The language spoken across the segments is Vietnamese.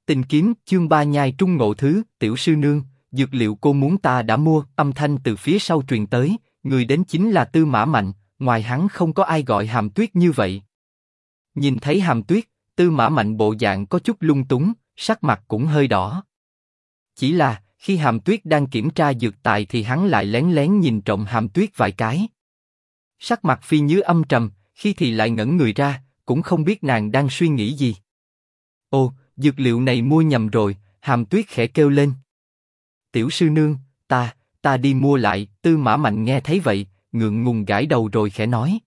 Tình kiếm, chương 3 nhai trung ngộ thứ, tiểu sư nương, dược liệu cô muốn ta đã mua, âm thanh từ phía sau truyền tới, người đến chính là Tư Mã Mạnh, ngoài hắn không có ai gọi Hàm Tuyết như vậy. Nhìn thấy Hàm Tuyết, Tư Mã Mạnh bộ dạng có chút lung túng, sắc mặt cũng hơi đỏ. Chỉ là, khi Hàm Tuyết đang kiểm tra dược tài thì hắn lại lén lén nhìn trộm Hàm Tuyết vài cái. Sắc mặt Phi Nhứ âm trầm, khi thì lại ngẩn người ra, cũng không biết nàng đang suy nghĩ gì. Ồ, dược liệu này mua nhầm rồi, Hàm Tuyết khẽ kêu lên. Tiểu sư nương, ta đi mua lại, Tư Mã Mạnh nghe thấy vậy, ngượng ngùng gãi đầu rồi khẽ nói.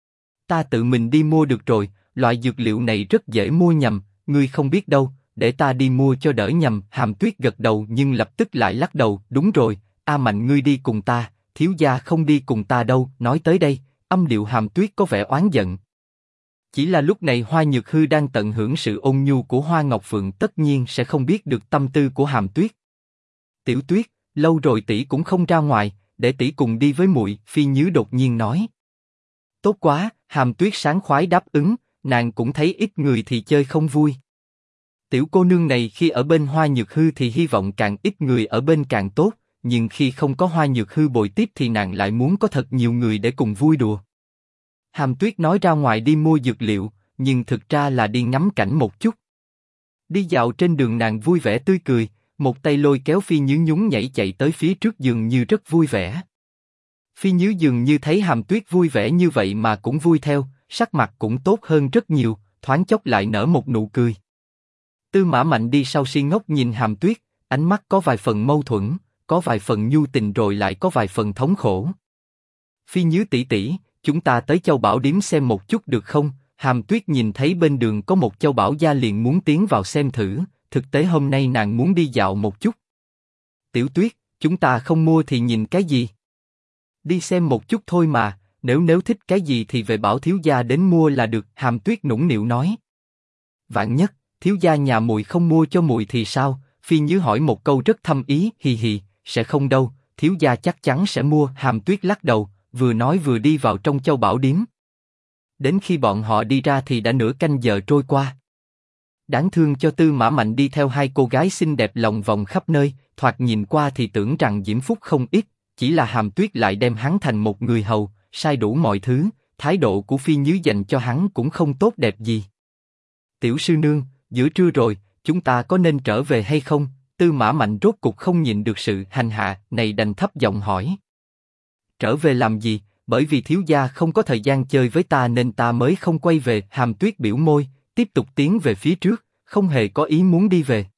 Ta tự mình đi mua được rồi, loại dược liệu này rất dễ mua nhầm, ngươi không biết đâu, để ta đi mua cho đỡ nhầm. Hàm Tuyết gật đầu nhưng lập tức lại lắc đầu, đúng rồi, A Mạnh ngươi đi cùng ta, thiếu gia không đi cùng ta đâu. Nói tới đây, âm điệu Hàm Tuyết có vẻ oán giận. Chỉ là lúc này Hoa Nhược Hư đang tận hưởng sự ôn nhu của Hoa Ngọc Phượng, tất nhiên sẽ không biết được tâm tư của Hàm Tuyết. Tiểu Tuyết, lâu rồi tỷ cũng không ra ngoài, để tỷ cùng đi với muội. Phi Nhứ đột nhiên nói. Tốt quá, Hàm Tuyết sáng khoái đáp ứng, nàng cũng thấy ít người thì chơi không vui. Tiểu cô nương này khi ở bên Hoa Nhược Hư thì hy vọng càng ít người ở bên càng tốt, nhưng khi không có Hoa Nhược Hư bồi tiếp thì nàng lại muốn có thật nhiều người để cùng vui đùa. Hàm Tuyết nói ra ngoài đi mua dược liệu, nhưng thực ra là đi ngắm cảnh một chút. Đi dạo trên đường nàng vui vẻ tươi cười, một tay lôi kéo Phi Nhứ nhún nhảy chạy tới phía trước dường như rất vui vẻ. Phi Nhứ dường như thấy Hàm Tuyết vui vẻ như vậy mà cũng vui theo, sắc mặt cũng tốt hơn rất nhiều, thoáng chốc lại nở một nụ cười. Tư Mã Mạnh đi sau si ngốc nhìn Hàm Tuyết, ánh mắt có vài phần mâu thuẫn, có vài phần nhu tình rồi lại có vài phần thống khổ. Phi Nhứ tỷ tỷ, chúng ta tới Châu Bảo Điếm xem một chút được không? Hàm Tuyết nhìn thấy bên đường có một Châu Bảo gia liền muốn tiến vào xem thử, thực tế hôm nay nàng muốn đi dạo một chút. Tiểu Tuyết, chúng ta không mua thì nhìn cái gì? Đi xem một chút thôi mà, nếu thích cái gì thì về bảo thiếu gia đến mua là được. Hàm Tuyết nũng nịu nói. Vạn nhất, thiếu gia nhà muội không mua cho muội thì sao? Phi Nhứ hỏi một câu rất thâm ý, hì hì, sẽ không đâu, thiếu gia chắc chắn sẽ mua. Hàm Tuyết lắc đầu, vừa nói vừa đi vào trong Châu Bảo Điếm. Đến khi bọn họ đi ra thì đã nửa canh giờ trôi qua. Đáng thương cho Tư Mã Mạnh đi theo hai cô gái xinh đẹp lòng vòng khắp nơi, thoạt nhìn qua thì tưởng rằng diễm phúc không ít, chỉ là Hàm Tuyết lại đem hắn thành một người hầu, sai đủ mọi thứ, thái độ của Phi Nhứ dành cho hắn cũng không tốt đẹp gì. Tiểu sư nương, giữa trưa rồi, chúng ta có nên trở về hay không? Tư Mã Mạnh rốt cục không nhịn được sự hành hạ này đành thấp giọng hỏi. Trở về làm gì? Bởi vì thiếu gia không có thời gian chơi với ta nên ta mới không quay về. Hàm Tuyết biểu môi, tiếp tục tiến về phía trước, không hề có ý muốn đi về.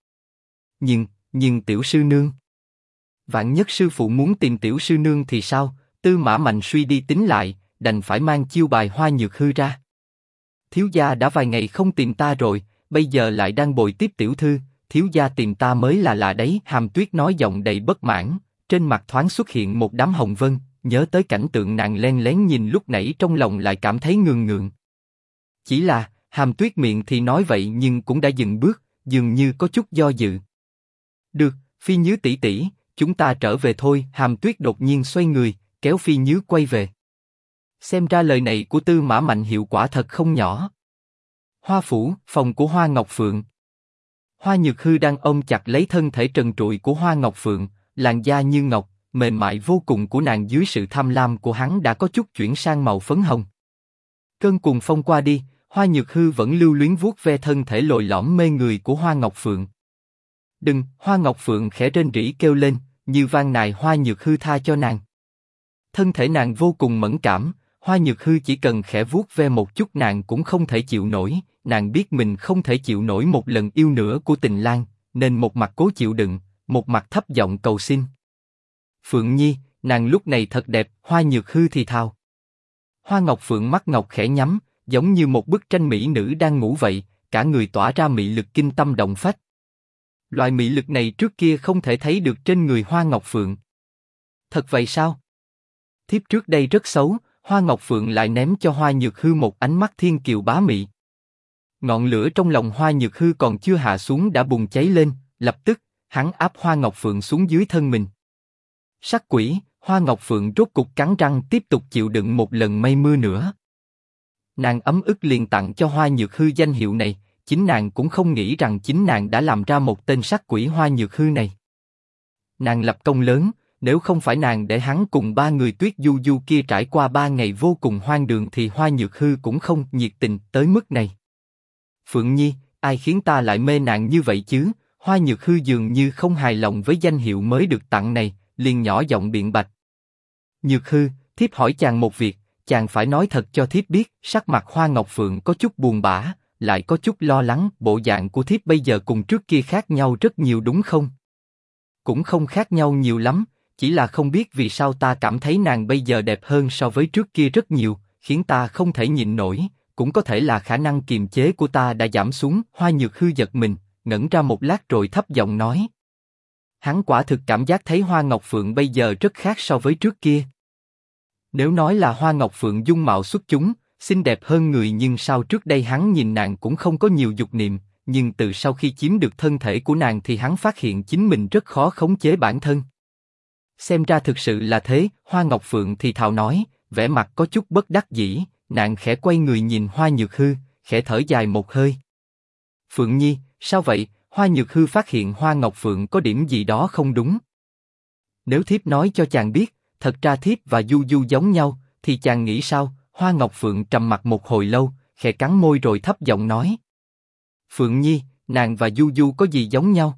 Nhưng tiểu sư nương, vạn nhất sư phụ muốn tìm tiểu sư nương thì sao? Tư Mã Mạnh suy đi tính lại, đành phải mang chiêu bài Hoa Nhược Hư ra. Thiếu gia đã vài ngày không tìm ta rồi, bây giờ lại đang bồi tiếp tiểu thư, thiếu gia tìm ta mới là lạ đấy. Hàm Tuyết nói giọng đầy bất mãn, trên mặt thoáng xuất hiện một đám hồng vân, nhớ tới cảnh tượng nàng len lén nhìn lúc nãy trong lòng lại cảm thấy ngượng ngượng. Chỉ là, Hàm Tuyết miệng thì nói vậy nhưng cũng đã dừng bước, dường như có chút do dự. Được, Phi Nhứ tỷ tỷ, chúng ta trở về thôi. Hàm Tuyết đột nhiên xoay người, kéo Phi Nhứ quay về. Xem ra lời này của Tư Mã Mạnh hiệu quả thật không nhỏ. Hoa phủ, phòng của Hoa Ngọc Phượng. Hoa Nhược Hư đang ôm chặt lấy thân thể trần trụi của Hoa Ngọc Phượng, làn da như ngọc, mềm mại vô cùng của nàng dưới sự tham lam của hắn đã có chút chuyển sang màu phấn hồng. Cơn cuồng phong qua đi, Hoa Nhược Hư vẫn lưu luyến vuốt ve thân thể lồi lõm mê người của Hoa Ngọc Phượng. Đừng! Hoa Ngọc Phượng khẽ rên rỉ kêu lên, như van nài Hoa Nhược Hư tha cho nàng. Thân thể nàng vô cùng mẫn cảm, Hoa Nhược Hư chỉ cần khẽ vuốt ve một chút nàng cũng không thể chịu nổi. Nàng biết mình không thể chịu nổi một lần yêu nữa của Tình Lang, nên một mặt cố chịu đựng, một mặt thấp giọng cầu xin. Phượng Nhi, nàng lúc này thật đẹp. Hoa Nhược Hư thì thào. Hoa Ngọc Phượng mắt ngọc khẽ nhắm, giống như một bức tranh mỹ nữ đang ngủ vậy, cả người tỏa ra mị lực kinh tâm động phách. Loại mị lực này trước kia không thể thấy được trên người Hoa Ngọc Phượng. Thật vậy sao? Thiếp trước đây rất xấu, Hoa Ngọc Phượng lại ném cho Hoa Nhược Hư một ánh mắt thiên kiều bá mị. Ngọn lửa trong lòng Hoa Nhược Hư còn chưa hạ xuống đã bùng cháy lên, lập tức, hắn áp Hoa Ngọc Phượng xuống dưới thân mình. Sắc quỷ, Hoa Ngọc Phượng rốt cục cắn răng tiếp tục chịu đựng một lần mây mưa nữa. Nàng ấm ức liền tặng cho Hoa Nhược Hư danh hiệu này, chính nàng cũng không nghĩ rằng chính nàng đã làm ra một tên sát quỷ Hoa Nhược Hư này. Nàng lập công lớn, nếu không phải nàng để hắn cùng 3 người Tuyết Du Du kia trải qua 3 ngày vô cùng hoang đường thì Hoa Nhược Hư cũng không nhiệt tình tới mức này. Phượng Nhi, ai khiến ta lại mê nàng như vậy chứ? Hoa Nhược Hư dường như không hài lòng với danh hiệu mới được tặng này, liền nhỏ giọng biện bạch. Nhược Hư, thiếp hỏi chàng một việc, chàng phải nói thật cho thiếp biết. Sắc mặt Hoa Ngọc Phượng có chút buồn bã, lại có chút lo lắng. Bộ dạng của thiếp bây giờ cùng trước kia khác nhau rất nhiều đúng không? Cũng không khác nhau nhiều lắm, chỉ là không biết vì sao ta cảm thấy nàng bây giờ đẹp hơn so với trước kia rất nhiều, khiến ta không thể nhịn nổi. Cũng có thể là khả năng kiềm chế của ta đã giảm xuống. Hoa Nhược Hư giật mình, ngẩn ra một lát rồi thấp giọng nói. Hắn quả thực cảm giác thấy Hoa Ngọc Phượng bây giờ rất khác so với trước kia. Nếu nói là Hoa Ngọc Phượng dung mạo xuất chúng, xinh đẹp hơn người, nhưng sao trước đây hắn nhìn nàng cũng không có nhiều dục niệm, nhưng từ sau khi chiếm được thân thể của nàng thì hắn phát hiện chính mình rất khó khống chế bản thân. Xem ra thực sự là thế. Hoa Ngọc Phượng thì thào nói, vẻ mặt có chút bất đắc dĩ. Nàng khẽ quay người nhìn Hoa Nhược Hư, khẽ thở dài một hơi. Phượng Nhi, sao vậy? Hoa Nhược Hư phát hiện Hoa Ngọc Phượng có điểm gì đó không đúng. Nếu thiếp nói cho chàng biết, thật ra thiếp và Du Du giống nhau, thì chàng nghĩ sao? Hoa Ngọc Phượng trầm mặc một hồi lâu, khẽ cắn môi rồi thấp giọng nói. Phượng Nhi, nàng và Du Du có gì giống nhau?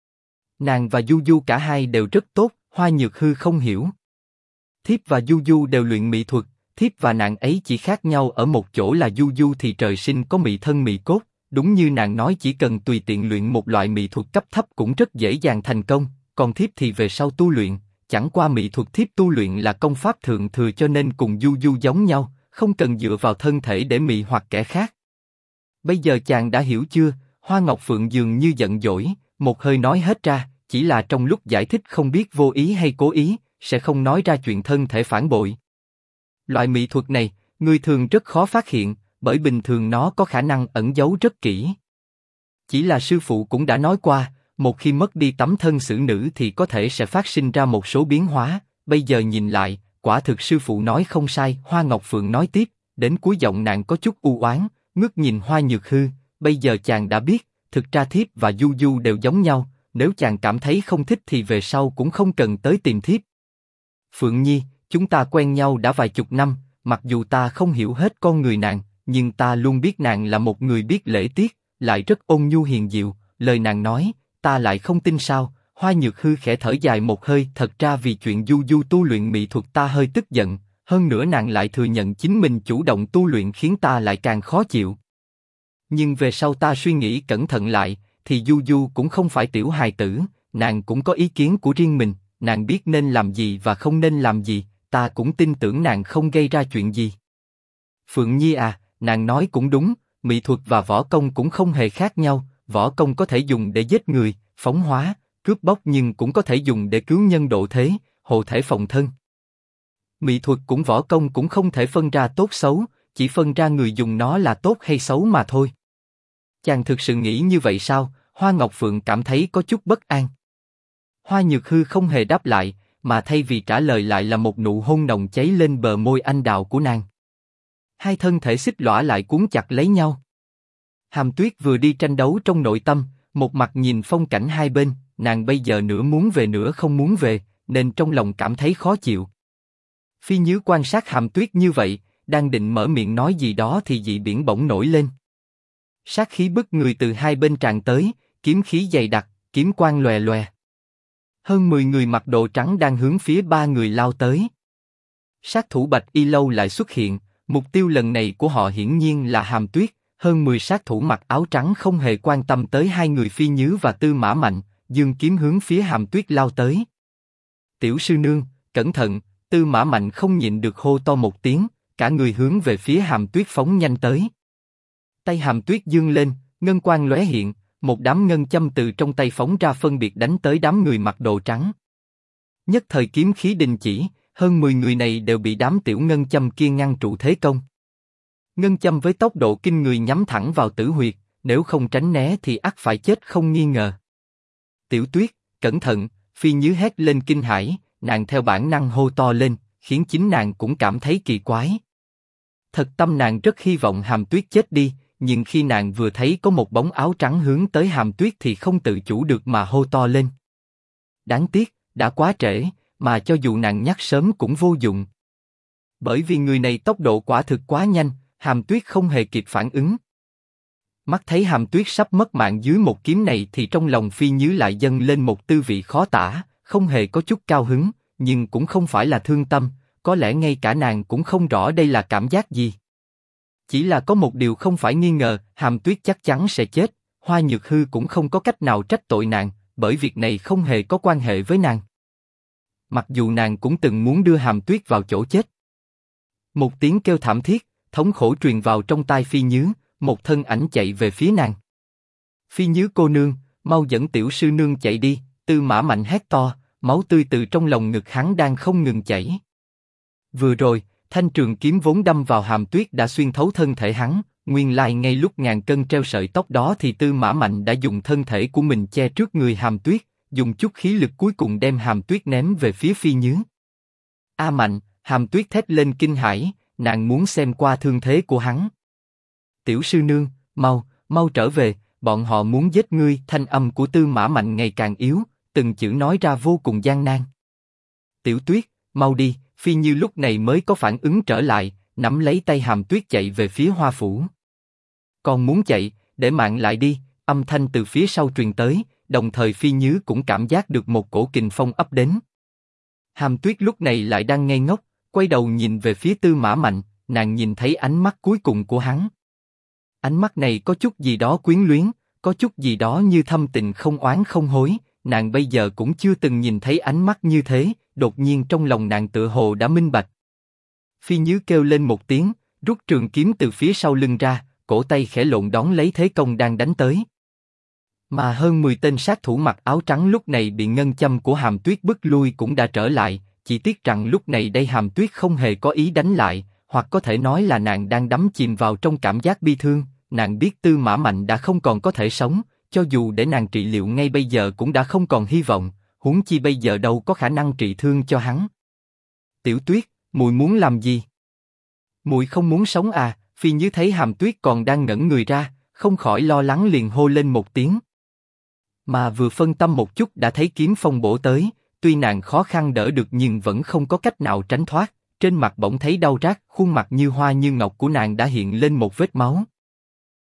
Nàng và Du Du cả hai đều rất tốt. Hoa Nhược Hư không hiểu. Thiếp và Du Du đều luyện mỹ thuật, thiếp và nàng ấy chỉ khác nhau ở một chỗ là Du Du thì trời sinh có mỹ thân mỹ cốt, đúng như nàng nói chỉ cần tùy tiện luyện một loại mỹ thuật cấp thấp cũng rất dễ dàng thành công, còn thiếp thì về sau tu luyện, chẳng qua mỹ thuật thiếp tu luyện là công pháp thượng thừa cho nên cùng Du Du giống nhau, không cần dựa vào thân thể để mị hoặc kẻ khác. Bây giờ chàng đã hiểu chưa? Hoa Ngọc Phượng dường như giận dỗi, một hơi nói hết ra, chỉ là trong lúc giải thích không biết vô ý hay cố ý, sẽ không nói ra chuyện thân thể phản bội. Loại mỹ thuật này, người thường rất khó phát hiện, bởi bình thường nó có khả năng ẩn giấu rất kỹ. Chỉ là sư phụ cũng đã nói qua, một khi mất đi tấm thân xử nữ thì có thể sẽ phát sinh ra một số biến hóa, bây giờ nhìn lại, quả thực sư phụ nói không sai. Hoa Ngọc Phượng nói tiếp, đến cuối giọng nàng có chút u oán, ngước nhìn Hoa Nhược Hư, bây giờ chàng đã biết, thực ra thiếp và Du Du đều giống nhau, nếu chàng cảm thấy không thích thì về sau cũng không cần tới tìm thiếp. Phượng Nhi, chúng ta quen nhau đã vài chục năm, mặc dù ta không hiểu hết con người nàng, nhưng ta luôn biết nàng là một người biết lễ tiết, lại rất ôn nhu hiền diệu. Lời nàng nói, ta lại không tin sao? Hoa Nhược Hư khẽ thở dài một hơi. Thật ra vì chuyện Du Du tu luyện mỹ thuật ta hơi tức giận, hơn nữa nàng lại thừa nhận chính mình chủ động tu luyện khiến ta lại càng khó chịu. Nhưng về sau ta suy nghĩ cẩn thận lại, thì Du Du cũng không phải tiểu hài tử, nàng cũng có ý kiến của riêng mình, nàng biết nên làm gì và không nên làm gì, ta cũng tin tưởng nàng không gây ra chuyện gì. Phượng Nhi à, nàng nói cũng đúng, mỹ thuật và võ công cũng không hề khác nhau, võ công có thể dùng để giết người, phóng hóa, cướp bóc nhưng cũng có thể dùng để cứu nhân độ thế, hộ thể phòng thân. Mỹ thuật cũng võ công cũng không thể phân ra tốt xấu, chỉ phân ra người dùng nó là tốt hay xấu mà thôi. Chàng thực sự nghĩ như vậy sao? Hoa Ngọc Phượng cảm thấy có chút bất an. Hoa Nhược Hư không hề đáp lại, mà thay vì trả lời lại là một nụ hôn nồng cháy lên bờ môi anh đào của nàng. Hai thân thể xích lõa lại cuốn chặt lấy nhau. Hàm Tuyết vừa đi tranh đấu trong nội tâm, một mặt nhìn phong cảnh hai bên, nàng bây giờ nửa muốn về nửa không muốn về, nên trong lòng cảm thấy khó chịu. Phi Nhứ quan sát Hàm Tuyết như vậy, đang định mở miệng nói gì đó thì dị biển bỗng nổi lên. Sát khí bức người từ hai bên tràn tới, kiếm khí dày đặc, kiếm quang lòe lòe. Hơn 10 người mặc đồ trắng đang hướng phía 3 người lao tới. Sát thủ Bạch Y Lâu lại xuất hiện, mục tiêu lần này của họ hiển nhiên là Hàm Tuyết. Hơn 10 sát thủ mặc áo trắng không hề quan tâm tới hai người Phi Nhứ và Tư Mã Mạnh, giương kiếm hướng phía Hàm Tuyết lao tới. Tiểu sư nương, cẩn thận! Tư Mã Mạnh không nhịn được hô to một tiếng, cả người hướng về phía Hàm Tuyết phóng nhanh tới. Tay Hàm Tuyết giương lên, ngân quang lóe hiện, một đám ngân châm từ trong tay phóng ra phân biệt đánh tới đám người mặc đồ trắng. Nhất thời kiếm khí đình chỉ, hơn 10 người này đều bị đám tiểu ngân châm kia ngăn trụ thế công. Ngân châm với tốc độ kinh người nhắm thẳng vào tử huyệt, nếu không tránh né thì ắt phải chết không nghi ngờ. Tiểu Tuyết, cẩn thận! Phi Nhứ hét lên kinh hãi, nàng theo bản năng hô to lên, khiến chính nàng cũng cảm thấy kỳ quái. Thật tâm nàng rất hy vọng Hàm Tuyết chết đi, nhưng khi nàng vừa thấy có một bóng áo trắng hướng tới Hàm Tuyết thì không tự chủ được mà hô to lên. Đáng tiếc, đã quá trễ, mà cho dù nàng nhắc sớm cũng vô dụng. Bởi vì người này tốc độ quả thực quá nhanh, Hàm Tuyết không hề kịp phản ứng. Mắt thấy Hàm Tuyết sắp mất mạng dưới một kiếm này thì trong lòng Phi Nhứ lại dâng lên một tư vị khó tả, không hề có chút cao hứng, nhưng cũng không phải là thương tâm, có lẽ ngay cả nàng cũng không rõ đây là cảm giác gì. Chỉ là có một điều không phải nghi ngờ, Hàm Tuyết chắc chắn sẽ chết, Hoa Nhược Hư cũng không có cách nào trách tội nàng, bởi việc này không hề có quan hệ với nàng. Mặc dù nàng cũng từng muốn đưa Hàm Tuyết vào chỗ chết. Một tiếng kêu thảm thiết, thống khổ truyền vào trong tai Phi Nhứ, một thân ảnh chạy về phía nàng. Phi Nhứ cô nương, mau dẫn tiểu sư nương chạy đi, Tư Mã Mạnh hét to, máu tươi từ trong lồng ngực hắn đang không ngừng chảy. Vừa rồi, thanh trường kiếm vốn đâm vào Hàm Tuyết đã xuyên thấu thân thể hắn, nguyên lai ngay lúc ngàn cân treo sợi tóc đó thì Tư Mã Mạnh đã dùng thân thể của mình che trước người Hàm Tuyết, dùng chút khí lực cuối cùng đem Hàm Tuyết ném về phía Phi Nhứ. A Mạnh, Hàm Tuyết thét lên kinh hãi, nàng muốn xem qua thương thế của hắn. Tiểu sư nương, mau trở về, bọn họ muốn giết ngươi. Thanh âm của Tư Mã Mạnh ngày càng yếu, từng chữ nói ra vô cùng gian nan. Tiểu Tuyết, mau đi. Phi Như lúc này mới có phản ứng trở lại, nắm lấy tay Hàm Tuyết chạy về phía Hoa Phủ. Còn muốn chạy, để mạng lại đi. Âm thanh từ phía sau truyền tới, đồng thời Phi Như cũng cảm giác được một cổ kình phong ập đến. Hàm Tuyết lúc này lại đang ngây ngốc, quay đầu nhìn về phía Tư Mã Mạnh, nàng nhìn thấy ánh mắt cuối cùng của hắn. Ánh mắt này có chút gì đó quyến luyến, có chút gì đó như thâm tình không oán không hối, nàng bây giờ cũng chưa từng nhìn thấy ánh mắt như thế, đột nhiên trong lòng nàng tựa hồ đã minh bạch. Phi Nhứ kêu lên một tiếng, rút trường kiếm từ phía sau lưng ra, cổ tay khẽ lộn đón lấy thế công đang đánh tới. Mà hơn 10 tên sát thủ mặc áo trắng lúc này bị ngân châm của Hàm Tuyết bức lui cũng đã trở lại, chỉ tiếc rằng lúc này đây Hàm Tuyết không hề có ý đánh lại, hoặc có thể nói là nàng đang đắm chìm vào trong cảm giác bi thương. Nàng biết Tư Mã Mạnh đã không còn có thể sống, cho dù để nàng trị liệu ngay bây giờ cũng đã không còn hy vọng, huống chi bây giờ đâu có khả năng trị thương cho hắn. Tiểu Tuyết, muội muốn làm gì? Muội không muốn sống à? Phi Như thấy Hàm Tuyết còn đang ngẩn người ra, không khỏi lo lắng liền hô lên một tiếng. Mà vừa phân tâm một chút đã thấy kiếm phong bổ tới, tuy nàng khó khăn đỡ được nhưng vẫn không có cách nào tránh thoát, trên mặt bỗng thấy đau rát, khuôn mặt như hoa như ngọc của nàng đã hiện lên một vết máu.